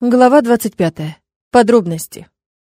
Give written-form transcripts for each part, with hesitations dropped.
Глава 25. Подробности.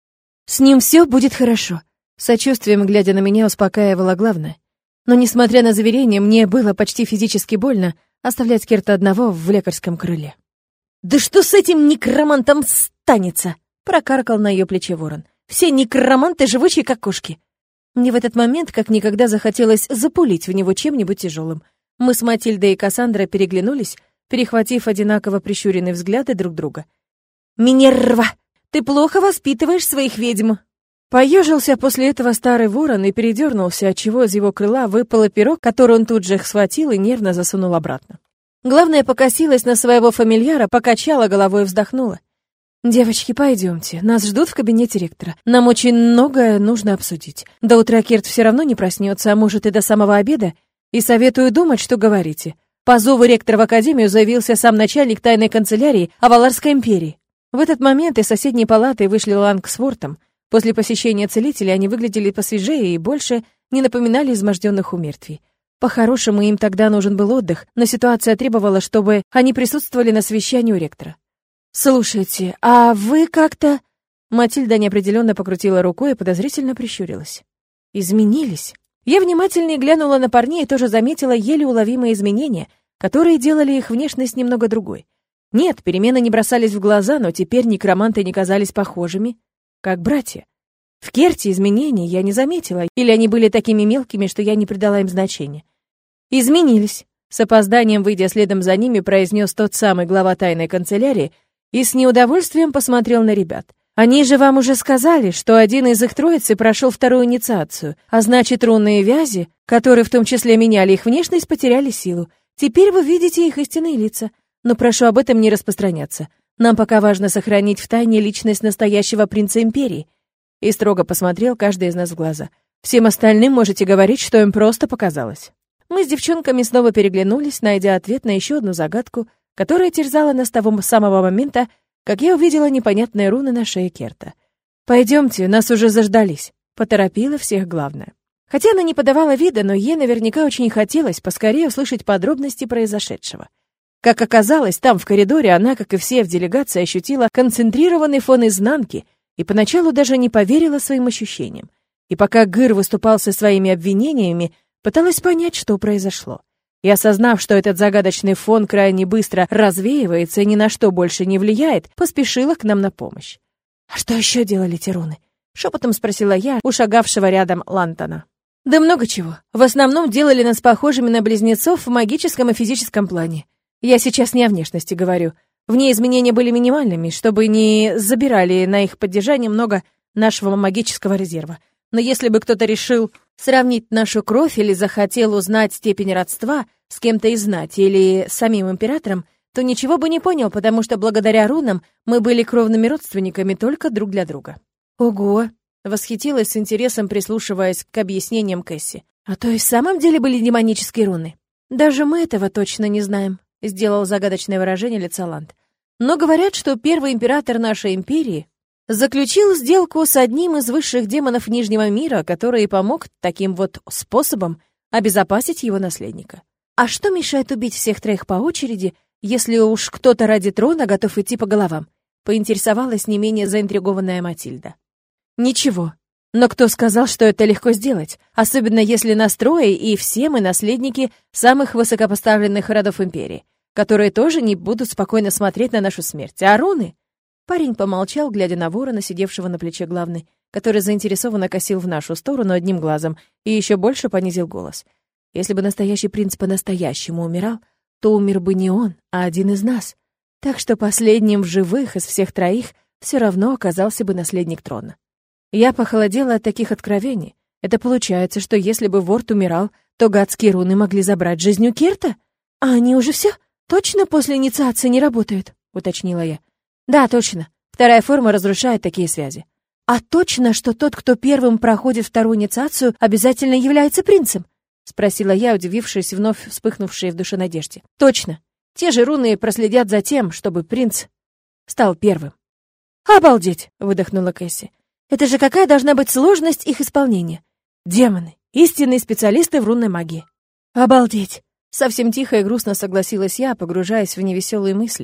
«С ним все будет хорошо», — сочувствием, глядя на меня, успокаивала главное. Но, несмотря на заверение, мне было почти физически больно оставлять Керта одного в лекарском крыле. «Да что с этим некромантом станется?» — прокаркал на ее плече ворон. «Все некроманты живучие, как кошки». Мне в этот момент как никогда захотелось запулить в него чем-нибудь тяжелым. Мы с Матильдой и Кассандрой переглянулись, перехватив одинаково прищуренные взгляды друг друга. «Минерва, ты плохо воспитываешь своих ведьм!» Поежился после этого старый ворон и передернулся, отчего из его крыла выпало перо, которое он тут же схватил и нервно засунул обратно. Главное, покосилась на своего фамильяра, покачала головой и вздохнула. «Девочки, пойдемте, нас ждут в кабинете ректора. Нам очень многое нужно обсудить. До утра Керт все равно не проснется, а может и до самого обеда, и советую думать, что говорите». По зову ректора в академию заявился сам начальник тайной канцелярии Аваларской империи. В этот момент из соседней палаты вышли Ланг с Вортом. После посещения целителя они выглядели посвежее и больше не напоминали изможденных умертвий. По-хорошему, им тогда нужен был отдых, но ситуация требовала, чтобы они присутствовали на совещании у ректора. «Слушайте, а вы как-то...» Матильда неопределенно покрутила рукой и подозрительно прищурилась. «Изменились?» Я внимательнее глянула на парней и тоже заметила еле уловимые изменения, которые делали их внешность немного другой. Нет, перемены не бросались в глаза, но теперь некроманты не казались похожими, как братья. В Керте изменений я не заметила, или они были такими мелкими, что я не придала им значения. Изменились. С опозданием, выйдя следом за ними, произнес тот самый глава тайной канцелярии и с неудовольствием посмотрел на ребят. Они же вам уже сказали, что один из их троицы прошел вторую инициацию, а значит, рунные вязи, которые в том числе меняли их внешность, потеряли силу. Теперь вы видите их истинные лица. Но прошу об этом не распространяться. Нам пока важно сохранить в тайне личность настоящего принца империи. И строго посмотрел каждый из нас в глаза. Всем остальным можете говорить, что им просто показалось. Мы с девчонками снова переглянулись, найдя ответ на еще одну загадку, которая терзала нас с того самого момента, как я увидела непонятные руны на шее Керта. «Пойдемте, нас уже заждались», — поторопила всех главное. Хотя она не подавала вида, но ей наверняка очень хотелось поскорее услышать подробности произошедшего. Как оказалось, там, в коридоре, она, как и все в делегации, ощутила концентрированный фон изнанки и поначалу даже не поверила своим ощущениям. И пока Гыр выступал со своими обвинениями, пыталась понять, что произошло. И осознав, что этот загадочный фон крайне быстро развеивается и ни на что больше не влияет, поспешила к нам на помощь. «А что еще делали те руны?» — шепотом спросила я у шагавшего рядом Лантона. «Да много чего. В основном делали нас похожими на близнецов в магическом и физическом плане. Я сейчас не о внешности говорю. В ней изменения были минимальными, чтобы не забирали на их поддержание много нашего магического резерва. Но если бы кто-то решил сравнить нашу кровь или захотел узнать степень родства с кем-то из знати или с самим императором, то ничего бы не понял, потому что благодаря рунам мы были кровными родственниками только друг для друга». «Ого!» — восхитилась с интересом, прислушиваясь к объяснениям Кэсси. «А то и в самом деле были демонические руны. Даже мы этого точно не знаем», — сделал загадочное выражение лица Ланд. «Но говорят, что первый император нашей империи заключил сделку с одним из высших демонов Нижнего мира, который и помог таким вот способом обезопасить его наследника. А что мешает убить всех троих по очереди, если уж кто-то ради трона готов идти по головам?» — поинтересовалась не менее заинтригованная Матильда. «Ничего. Но кто сказал, что это легко сделать? Особенно если нас трое, и все мы наследники самых высокопоставленных родов империи, которые тоже не будут спокойно смотреть на нашу смерть. А руны?» Парень помолчал, глядя на ворона, сидевшего на плече главной, который заинтересованно косил в нашу сторону одним глазом и еще больше понизил голос. «Если бы настоящий принц по-настоящему умирал, то умер бы не он, а один из нас. Так что последним в живых из всех троих все равно оказался бы наследник трона». Я похолодела от таких откровений. Это получается, что если бы Ворт умирал, то гадские руны могли забрать жизнь у Керта? А они уже все точно после инициации не работают, уточнила я. «Да, точно. Вторая форма разрушает такие связи». «А точно, что тот, кто первым проходит вторую инициацию, обязательно является принцем?» — спросила я, удивившись вновь вспыхнувшей в душе надежде. «Точно. Те же руны проследят за тем, чтобы принц стал первым». «Обалдеть!» — выдохнула Кэсси. «Это же какая должна быть сложность их исполнения? Демоны, истинные специалисты в рунной магии». «Обалдеть!» — совсем тихо и грустно согласилась я, погружаясь в невеселые мысли.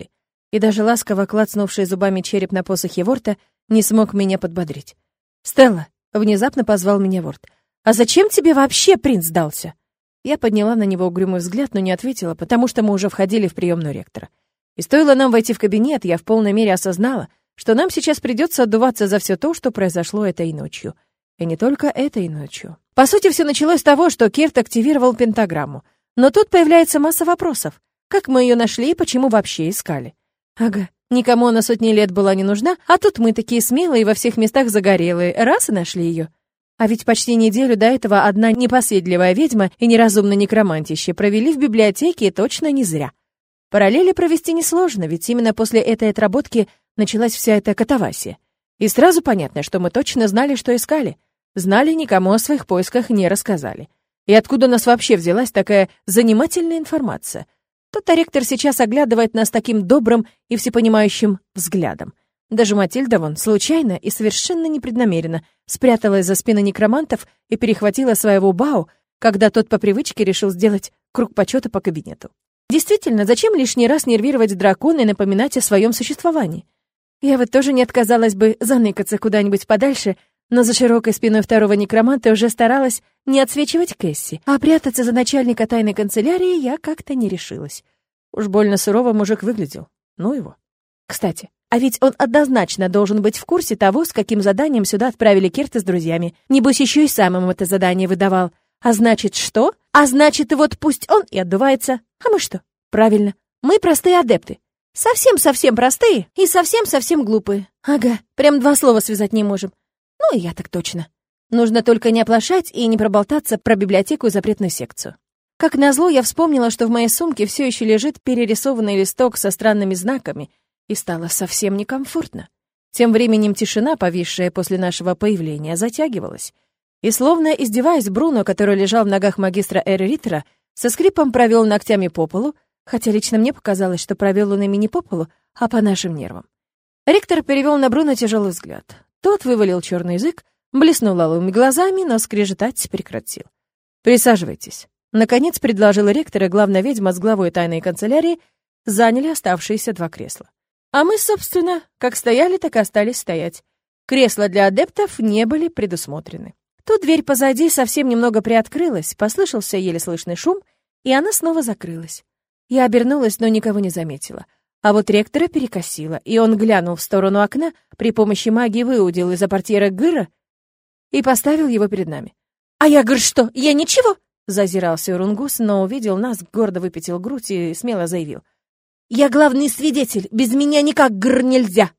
и даже ласково клацнувший зубами череп на посохе Ворта не смог меня подбодрить. «Стелла!» — внезапно позвал меня Ворт. «А зачем тебе вообще принц сдался?» Я подняла на него угрюмый взгляд, но не ответила, потому что мы уже входили в приемную ректора. И стоило нам войти в кабинет, я в полной мере осознала, что нам сейчас придется отдуваться за все то, что произошло этой ночью. И не только этой ночью. По сути, все началось с того, что Керт активировал пентаграмму. Но тут появляется масса вопросов. Как мы ее нашли и почему вообще искали? Ага, никому она сотни лет была не нужна, а тут мы такие смелые, во всех местах загорелые, раз и нашли ее. А ведь почти неделю до этого одна непоседливая ведьма и неразумно некромантище провели в библиотеке, и точно не зря. Параллели провести несложно, ведь именно после этой отработки началась вся эта катавасия. И сразу понятно, что мы точно знали, что искали. Знали, никому о своих поисках не рассказали. И откуда у нас вообще взялась такая занимательная информация? Тот-то ректор сейчас оглядывает нас таким добрым и всепонимающим взглядом. Даже Матильда вон случайно и совершенно непреднамеренно спряталась за спиной некромантов и перехватила своего Бао, когда тот по привычке решил сделать круг почета по кабинету. Действительно, зачем лишний раз нервировать дракона и напоминать о своем существовании? Я вот тоже не отказалась бы заныкаться куда-нибудь подальше, но за широкой спиной второго некроманта уже старалась не отсвечивать Кэсси, а прятаться за начальника тайной канцелярии я как-то не решилась. Уж больно сурово мужик выглядел. Ну его. Кстати, а ведь он однозначно должен быть в курсе того, с каким заданием сюда отправили Керта с друзьями. Небось, еще и сам им это задание выдавал. А значит, что? А значит, вот пусть он и отдувается. А мы что? Правильно, мы простые адепты. Совсем-совсем простые и совсем-совсем глупые. Ага, прям два слова связать не можем. Ну и я так точно. Нужно только не оплошать и не проболтаться про библиотеку и запретную секцию. Как назло, я вспомнила, что в моей сумке все еще лежит перерисованный листок со странными знаками, и стало совсем некомфортно. Тем временем тишина, повисшая после нашего появления, затягивалась. И словно издеваясь, Бруно, который лежал в ногах магистра Эри Риттера, со скрипом провел ногтями по полу, хотя лично мне показалось, что провел он ими не по полу, а по нашим нервам. Ректор перевел на Бруно тяжелый взгляд. Тот вывалил черный язык, блеснул алыми глазами, но скрежетать прекратил. «Присаживайтесь». Наконец предложил ректор, и главная ведьма с главой тайной канцелярии заняли оставшиеся два кресла. А мы, собственно, как стояли, так и остались стоять. Кресла для адептов не были предусмотрены. Тут дверь позади совсем немного приоткрылась, послышался еле слышный шум, и она снова закрылась. Я обернулась, но никого не заметила. А вот ректора перекосило, и он глянул в сторону окна, при помощи магии выудил из-за портьера Гыра и поставил его перед нами. «А я, Гыр, что? Я ничего?» — зазирался Урунгус, но увидел нас, гордо выпятил грудь и смело заявил. «Я главный свидетель, без меня никак, Гыр, нельзя!»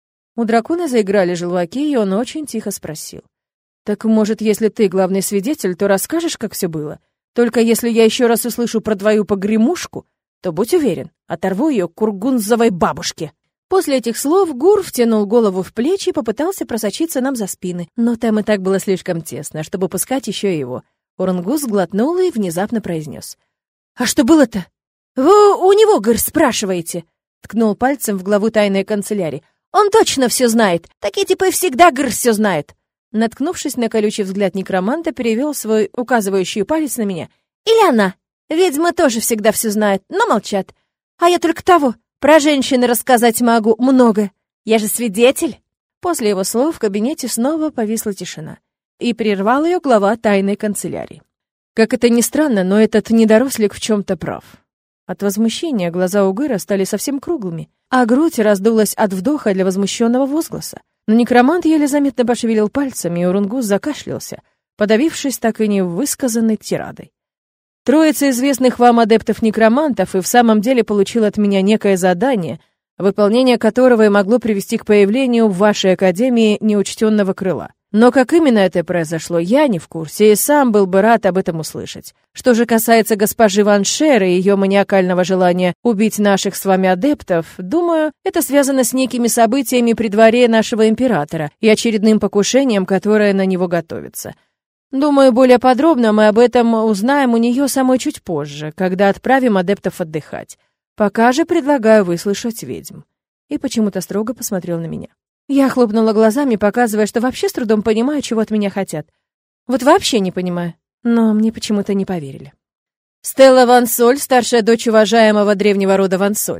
У дракона заиграли желваки, и он очень тихо спросил. «Так, может, если ты главный свидетель, то расскажешь, как все было? Только если я еще раз услышу про твою погремушку, то будь уверен, оторву ее к кургунзовой бабушке». После этих слов Гур втянул голову в плечи и попытался просочиться нам за спины, но там и так было слишком тесно, чтобы пускать еще и его. Урунгус глотнул и внезапно произнес. «А что было-то? Вы у него, Гур, спрашиваете?» Ткнул пальцем в главу тайной канцелярии. «Он точно все знает. Такие типы всегда, Гур, все знает». Наткнувшись на колючий взгляд некроманта, перевел свой указывающий палец на меня. «Или она. Ведьмы тоже всегда все знают, но молчат. А я только того, про женщины рассказать могу много. Я же свидетель». После его слов в кабинете снова повисла тишина. И прервал ее глава тайной канцелярии. Как это ни странно, но этот недорослик в чем-то прав. От возмущения глаза у Гыра стали совсем круглыми, а грудь раздулась от вдоха для возмущенного возгласа. Но некромант еле заметно пошевелил пальцами, и Урунгус закашлялся, подавившись так и не высказанной тирадой. Троица известных вам адептов-некромантов и в самом деле получила от меня некое задание, выполнение которого и могло привести к появлению в вашей академии неучтенного крыла. Но как именно это произошло, я не в курсе и сам был бы рад об этом услышать. Что же касается госпожи Ван Шер и ее маниакального желания убить наших с вами адептов, думаю, это связано с некими событиями при дворе нашего императора и очередным покушением, которое на него готовится. Думаю, более подробно мы об этом узнаем у нее самой чуть позже, когда отправим адептов отдыхать. Пока же предлагаю выслушать ведьм». И почему-то строго посмотрел на меня. Я хлопнула глазами, показывая, что вообще с трудом понимаю, чего от меня хотят. Вот вообще не понимаю, но мне почему-то не поверили. «Стелла Ван Соль, старшая дочь уважаемого древнего рода Ван Соль.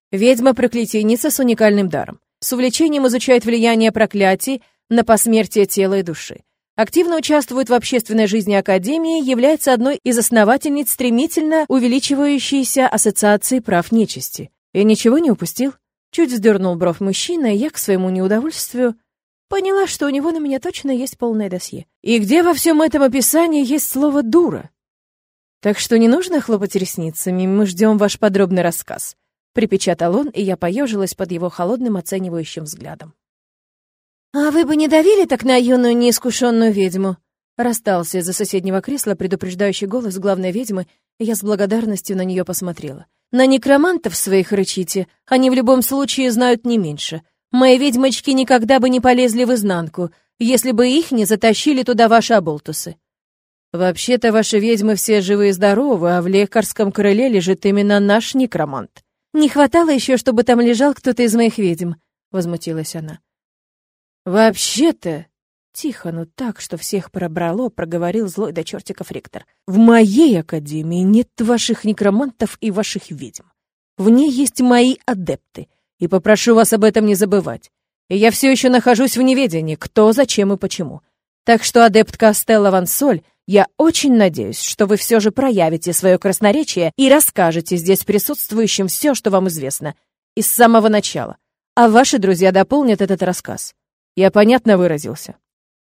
Ведьма-проклятийница с уникальным даром. С увлечением изучает влияние проклятий на посмертие тела и души. Активно участвует в общественной жизни Академии, является одной из основательниц стремительно увеличивающейся ассоциации прав нечисти. Я ничего не упустил? Чуть вздернул бровь мужчина, и я, к своему неудовольствию, поняла, что у него на меня точно есть полное досье. И где во всем этом описании есть слово «дура»? Так что не нужно хлопать ресницами, мы ждем ваш подробный рассказ. Припечатал он, и я поежилась под его холодным оценивающим взглядом. «А вы бы не давили так на юную неискушенную ведьму?» Расстался из-за соседнего кресла предупреждающий голос главной ведьмы, и я с благодарностью на нее посмотрела. «На некромантов своих рычите, они в любом случае знают не меньше. Мои ведьмочки никогда бы не полезли в изнанку, если бы их не затащили туда ваши оболтусы». «Вообще-то ваши ведьмы все живы и здоровы, а в лекарском крыле лежит именно наш некромант. Не хватало еще, чтобы там лежал кто-то из моих ведьм», — возмутилась она. «Вообще-то...» Тихо, но так, что всех пробрало, проговорил злой до чертиков ректор. «В моей академии нет ваших некромантов и ваших ведьм. В ней есть мои адепты, и попрошу вас об этом не забывать. И я все еще нахожусь в неведении, кто, зачем и почему. Так что, адептка Стелла Вансоль, я очень надеюсь, что вы все же проявите свое красноречие и расскажете здесь присутствующим все, что вам известно, и с самого начала. А ваши друзья дополнят этот рассказ. Я понятно выразился?»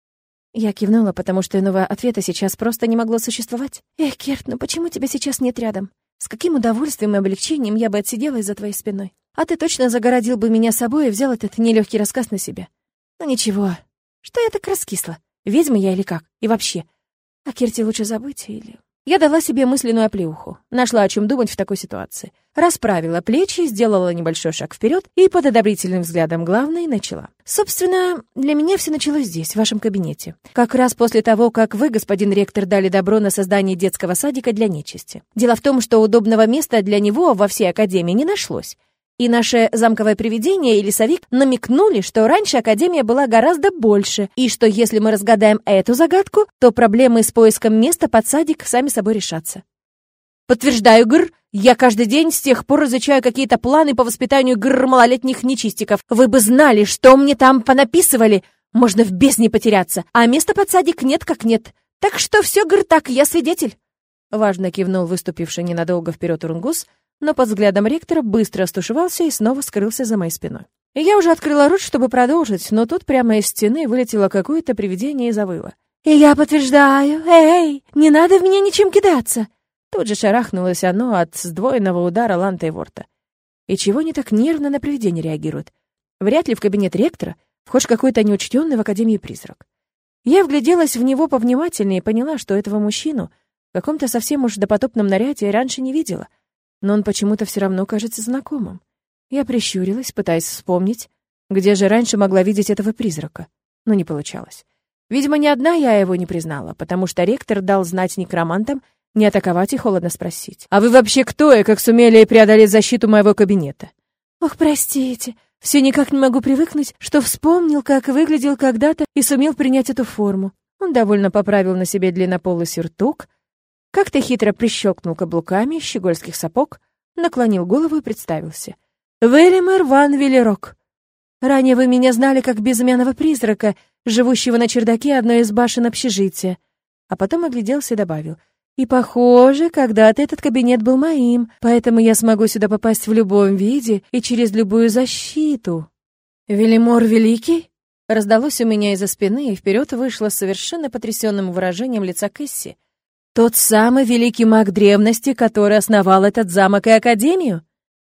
Я кивнула, потому что иного ответа сейчас просто не могло существовать. «Эх, Керт, ну почему тебя сейчас нет рядом? С каким удовольствием и облегчением я бы отсиделась за твоей спиной. А ты точно загородил бы меня собой и взял этот нелегкий рассказ на себя. Ну ничего, что я так раскисла? Ведьма я или как? И вообще, о Керте лучше забыть или...» Я дала себе мысленную оплеуху, нашла о чем думать в такой ситуации. Расправила плечи, сделала небольшой шаг вперед и под одобрительным взглядом главной начала. «Собственно, для меня все началось здесь, в вашем кабинете. Как раз после того, как вы, господин ректор, дали добро на создание детского садика для нечисти. Дело в том, что удобного места для него во всей академии не нашлось. И наше замковое привидение и лесовик намекнули, что раньше Академия была гораздо больше, и что если мы разгадаем эту загадку, то проблемы с поиском места под садик сами собой решатся. Подтверждаю, Гр, я каждый день с тех пор изучаю какие-то планы по воспитанию малолетних нечистиков. Вы бы знали, что мне там понаписывали. Можно в бездне потеряться, а места под садик нет как нет. Так что все, Гр, так, я свидетель». Важно кивнул выступивший ненадолго вперед Урунгус, но под взглядом ректора быстро стушевался и снова скрылся за моей спиной. И я уже открыла рот, чтобы продолжить, но тут прямо из стены вылетело какое-то привидение и завыло. «И я подтверждаю! Эй, не надо в меня ничем кидаться!» Тут же шарахнулось оно от сдвоенного удара Ланта и Ворта. И чего они так нервно на привидение реагируют? Вряд ли в кабинет ректора вхож какой-то неучтенный в Академии призрак. Я вгляделась в него повнимательнее и поняла, что этого мужчину в каком-то совсем уж допотопном наряде я раньше не видела, но он почему-то все равно кажется знакомым. Я прищурилась, пытаясь вспомнить, где же раньше могла видеть этого призрака, но не получалось. Видимо, ни одна я его не признала, потому что ректор дал знать некромантам не атаковать и холодно спросить: «А вы вообще кто и как сумели преодолеть защиту моего кабинета?» «Ох, простите, все никак не могу привыкнуть, что вспомнил, как выглядел когда-то и сумел принять эту форму». Он довольно поправил на себе длиннополый сюртук, как-то хитро прищелкнул каблуками щегольских сапог, наклонил голову и представился. «Велимер ван Велерок. Ранее вы меня знали как безымянного призрака, живущего на чердаке одной из башен общежития». А потом огляделся и добавил: «И, похоже, когда-то этот кабинет был моим, поэтому я смогу сюда попасть в любом виде и через любую защиту». «Велимор Великий?» Раздалось у меня из-за спины, и вперед вышло с совершенно потрясенным выражением лица Кэсси. «Тот самый великий маг древности, который основал этот замок и академию?»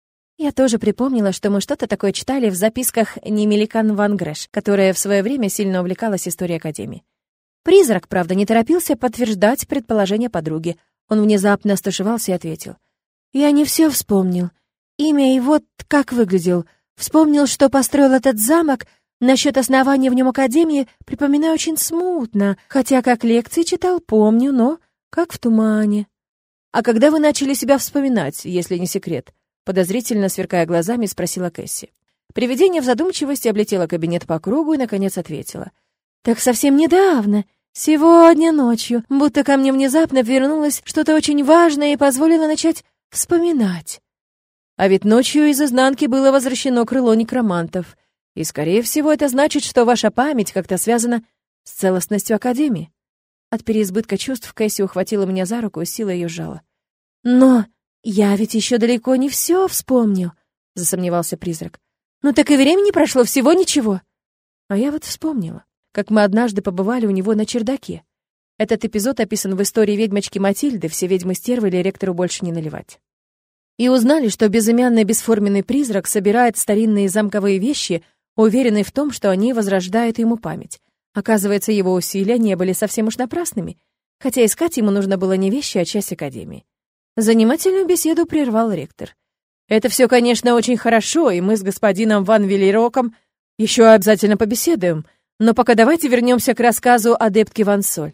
Я тоже припомнила, что мы что-то такое читали в записках Немеликан Ван Грэш, которая в свое время сильно увлекалась историей академии. Призрак, правда, не торопился подтверждать предположение подруги. Он внезапно стушевался и ответил: «Я не все вспомнил. Имя и вот как выглядел. Вспомнил, что построил этот замок. Насчет основания в нем академии припоминаю очень смутно, хотя как лекции читал, помню, но как в тумане». «А когда вы начали себя вспоминать, если не секрет?» Подозрительно сверкая глазами, спросила Кэсси. Привидение в задумчивости облетело кабинет по кругу и, наконец, ответила: «Так совсем недавно, сегодня ночью, будто ко мне внезапно вернулось что-то очень важное и позволило начать вспоминать». А ведь ночью из изнанки было возвращено крыло некромантов. И, скорее всего, это значит, что ваша память как-то связана с целостностью Академии. От переизбытка чувств Кэсси ухватила меня за руку и силой ее сжала. «Но я ведь еще далеко не все вспомнил», — засомневался призрак. «Ну так и времени прошло всего ничего». А я вот вспомнила, как мы однажды побывали у него на чердаке. Этот эпизод описан в истории ведьмочки Матильды «Все ведьмы-стервы» или ректору больше не наливать. И узнали, что безымянный бесформенный призрак собирает старинные замковые вещи, уверенный в том, что они возрождают ему память. Оказывается, его усилия не были совсем уж напрасными, хотя искать ему нужно было не вещи, а часть Академии. Занимательную беседу прервал ректор. «Это все, конечно, очень хорошо, и мы с господином Ван Велероком еще обязательно побеседуем, но пока давайте вернемся к рассказу адептки Ван Соль».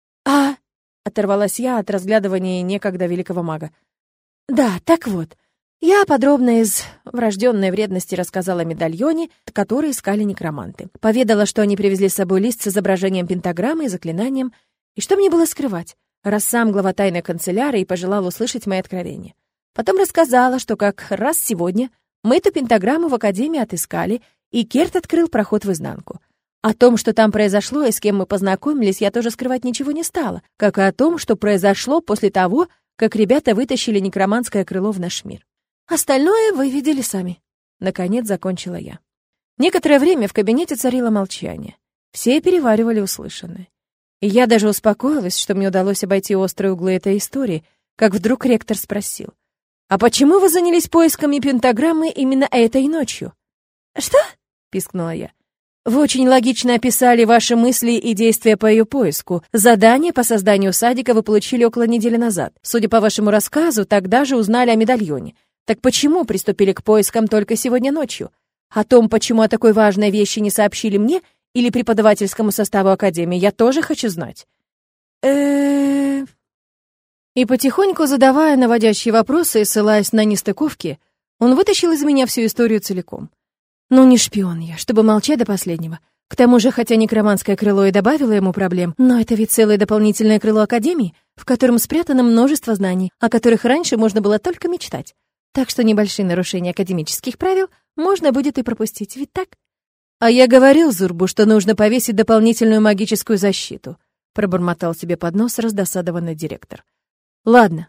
Оторвалась я от разглядывания некогда великого мага. «Да, так вот, я подробно из врожденной вредности рассказала о медальоне, который искали некроманты. Поведала, что они привезли с собой лист с изображением пентаграммы и заклинанием, и что мне было скрывать, раз сам глава тайной канцелярии пожелал услышать мои откровения. Потом рассказала, что как раз сегодня мы эту пентаграмму в Академии отыскали, и Керт открыл проход в изнанку. О том, что там произошло и с кем мы познакомились, я тоже скрывать ничего не стала, как и о том, что произошло после того, как ребята вытащили некроманское крыло в наш мир. Остальное вы видели сами. Наконец закончила я. Некоторое время в кабинете царило молчание. Все переваривали услышанное. И я даже успокоилась, что мне удалось обойти острые углы этой истории, как вдруг ректор спросил: «А почему вы занялись поисками пентаграммы именно этой ночью?» «Что?» — пискнула я. «Вы очень логично описали ваши мысли и действия по ее поиску. Задание по созданию садика вы получили около недели назад. Судя по вашему рассказу, тогда же узнали о медальоне. Так почему приступили к поискам только сегодня ночью? О том, почему о такой важной вещи не сообщили мне или преподавательскому составу Академии, я тоже хочу знать». И потихоньку, задавая наводящие вопросы и ссылаясь на нестыковки, он вытащил из меня всю историю целиком. Ну, не шпион я, чтобы молчать до последнего. К тому же, хотя некроманское крыло и добавило ему проблем, но это ведь целое дополнительное крыло Академии, в котором спрятано множество знаний, о которых раньше можно было только мечтать. Так что небольшие нарушения академических правил можно будет и пропустить, ведь так? «А я говорил Зурбу, что нужно повесить дополнительную магическую защиту», пробормотал себе под нос раздосадованный директор. «Ладно.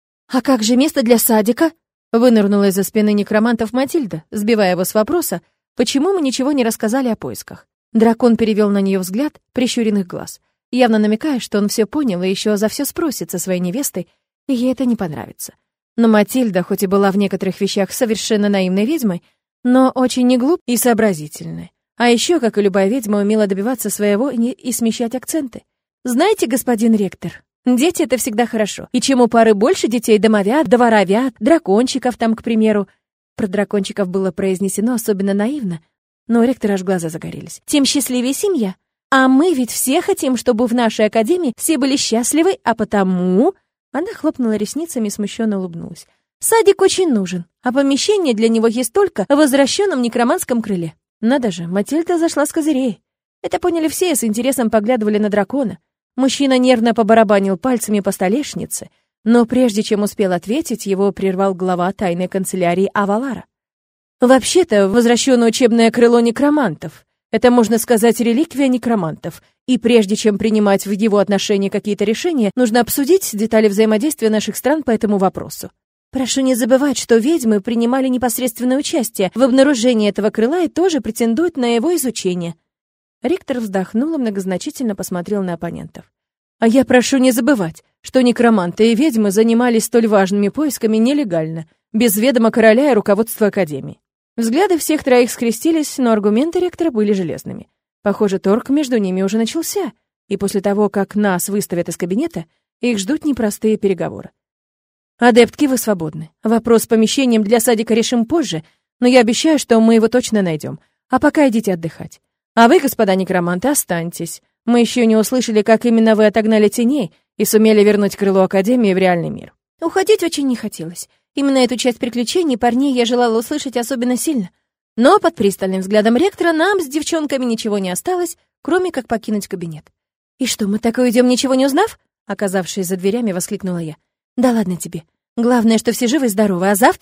А как же место для садика?» Вынырнула из-за спины некромантов Матильда, сбивая его с вопроса, почему мы ничего не рассказали о поисках. Дракон перевел на нее взгляд прищуренных глаз, явно намекая, что он все понял и еще за все спросит со своей невестой, и ей это не понравится. Но Матильда, хоть и была в некоторых вещах совершенно наивной ведьмой, но очень не глуп и сообразительной. А еще, как и любая ведьма, умела добиваться своего и смещать акценты. «Знаете, господин ректор, дети — это всегда хорошо. И чем у пары больше детей, домовят, дворовят, дракончиков там, к примеру». Про дракончиков было произнесено особенно наивно, но у ректора аж глаза загорелись. «Тем счастливее семья. А мы ведь все хотим, чтобы в нашей академии все были счастливы, а потому...» Она хлопнула ресницами и смущенно улыбнулась. «Садик очень нужен, а помещение для него есть только в возвращенном некроманском крыле». Надо же, Матильда зашла с козырей. Это поняли все и с интересом поглядывали на дракона. Мужчина нервно побарабанил пальцами по столешнице, но прежде чем успел ответить, его прервал глава тайной канцелярии Авалара. «Вообще-то, возвращенное учебное крыло некромантов. Это, можно сказать, реликвия некромантов. И прежде чем принимать в его отношении какие-то решения, нужно обсудить детали взаимодействия наших стран по этому вопросу. Прошу не забывать, что ведьмы принимали непосредственное участие в обнаружении этого крыла и тоже претендуют на его изучение». Ректор вздохнул и многозначительно посмотрел на оппонентов. «А я прошу не забывать, что некроманты и ведьмы занимались столь важными поисками нелегально, без ведома короля и руководства Академии». Взгляды всех троих скрестились, но аргументы ректора были железными. Похоже, торг между ними уже начался, и после того, как нас выставят из кабинета, их ждут непростые переговоры. «Адептки, вы свободны. Вопрос с помещением для садика решим позже, но я обещаю, что мы его точно найдем. А пока идите отдыхать. А вы, господа некроманты, останьтесь. Мы еще не услышали, как именно вы отогнали теней и сумели вернуть крыло Академии в реальный мир». Уходить очень не хотелось. Именно эту часть приключений парней я желала услышать особенно сильно. Но под пристальным взглядом ректора нам с девчонками ничего не осталось, кроме как покинуть кабинет. «И что, мы так и уйдем, ничего не узнав?» Оказавшись за дверями, воскликнула я. «Да ладно тебе. Главное, что все живы и здоровы, а завтра...»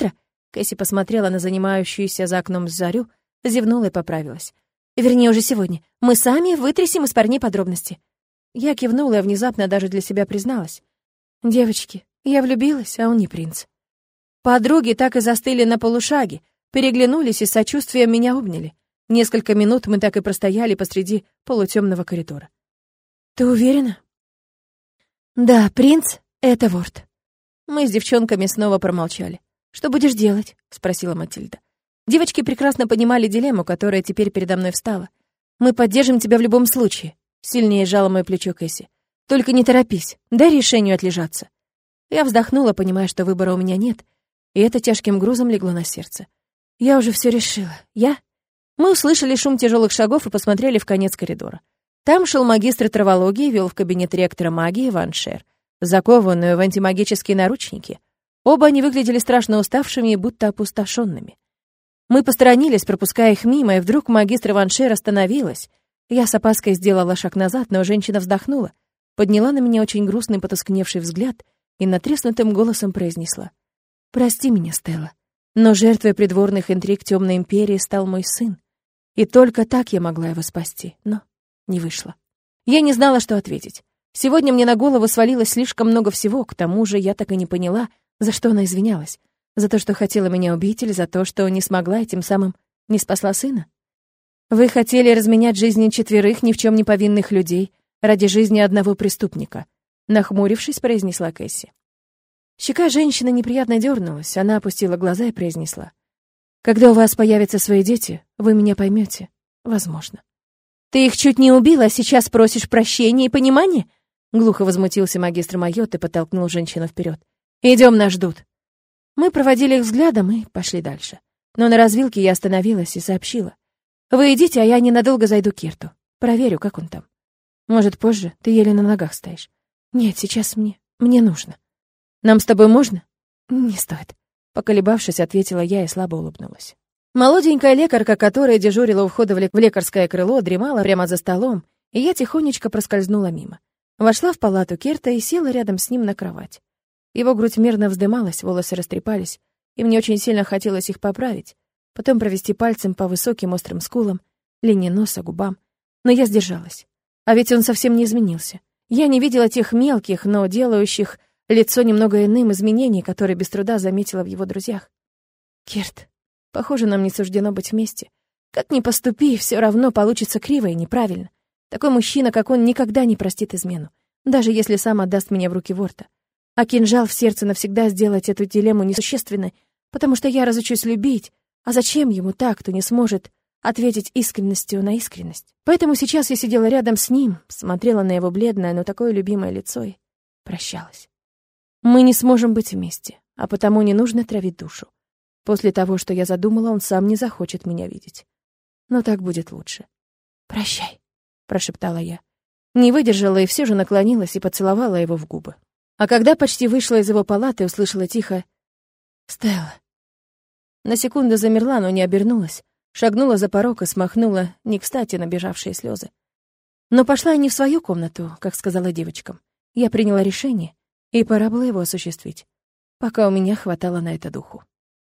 Кэсси посмотрела на занимающуюся за окном зарю, зевнула и поправилась. Вернее, уже сегодня. Мы сами вытрясем из парней подробности. Я кивнула и внезапно даже для себя призналась. Девочки, я влюбилась, а он не принц. Подруги так и застыли на полушаге, переглянулись и с сочувствием меня обняли. Несколько минут мы так и простояли посреди полутемного коридора. Ты уверена? Да, принц — это Ворд. Мы с девчонками снова промолчали. Что будешь делать? Спросила Матильда. Девочки прекрасно понимали дилемму, которая теперь передо мной встала. Мы поддержим тебя в любом случае. Сильнее сжала мое плечо Кэсси. Только не торопись, дай решению отлежаться. Я вздохнула, понимая, что выбора у меня нет, и это тяжким грузом легло на сердце. Я уже все решила. Мы услышали шум тяжелых шагов и посмотрели в конец коридора. Там шел магистр травологии и вел в кабинет ректора магии Ван Шер, закованную в антимагические наручники. Оба они выглядели страшно уставшими и будто опустошенными. Мы посторонились, пропуская их мимо, и вдруг магистр Ван Шер остановилась. Я с опаской сделала шаг назад, но женщина вздохнула, подняла на меня очень грустный потускневший взгляд и натреснутым голосом произнесла: «Прости меня, Стелла, но жертвой придворных интриг Темной Империи стал мой сын, и только так я могла его спасти, но не вышло». Я не знала, что ответить. Сегодня мне на голову свалилось слишком много всего, к тому же я так и не поняла, за что она извинялась. За то, что хотела меня убить, или за то, что не смогла и тем самым не спасла сына? Вы хотели разменять жизни 4 ни в чем не повинных людей ради жизни одного преступника, нахмурившись, произнесла Кэсси. Щека женщины неприятно дернулась, она опустила глаза и произнесла: «Когда у вас появятся свои дети, вы меня поймете, возможно». «Ты их чуть не убила, а сейчас просишь прощения и понимания?» Глухо возмутился магистр Майот и подтолкнул женщину вперед. «Идем, нас ждут». Мы проводили их взглядом и пошли дальше. Но на развилке я остановилась и сообщила: «Вы идите, а я ненадолго зайду к Кирту. Проверю, как он там. Может, позже? Ты еле на ногах стоишь». «Нет, сейчас мне нужно». «Нам с тобой можно?» «Не стоит», — поколебавшись, ответила я и слабо улыбнулась. Молоденькая лекарка, которая дежурила у входа в лекарское крыло, дремала прямо за столом, и я тихонечко проскользнула мимо. Вошла в палату Кирта и села рядом с ним на кровать. Его грудь мерно вздымалась, волосы растрепались, и мне очень сильно хотелось их поправить, потом провести пальцем по высоким острым скулам, линии носа, губам. Но я сдержалась. А ведь он совсем не изменился. Я не видела тех мелких, но делающих лицо немного иным изменений, которые без труда заметила в его друзьях. «Кирт, похоже, нам не суждено быть вместе. Как ни поступи, все равно получится криво и неправильно. Такой мужчина, как он, никогда не простит измену, даже если сам отдаст меня в руки Ворта. А кинжал в сердце навсегда сделать эту дилемму несущественной, потому что я разучусь любить. А зачем ему так, кто не сможет ответить искренностью на искренность? Поэтому сейчас я сидела рядом с ним, смотрела на его бледное, но такое любимое лицо и прощалась. Мы не сможем быть вместе, а потому не нужно травить душу. После того, что я задумала, он сам не захочет меня видеть. Но так будет лучше. «Прощай», — прошептала я. Не выдержала и все же наклонилась и поцеловала его в губы. А когда почти вышла из его палаты, услышала тихо: «Стелла». На секунду замерла, но не обернулась, шагнула за порог и смахнула не кстати набежавшие слезы. Но пошла я не в свою комнату, как сказала девочкам. Я приняла решение, и пора было его осуществить, пока у меня хватало на это духу.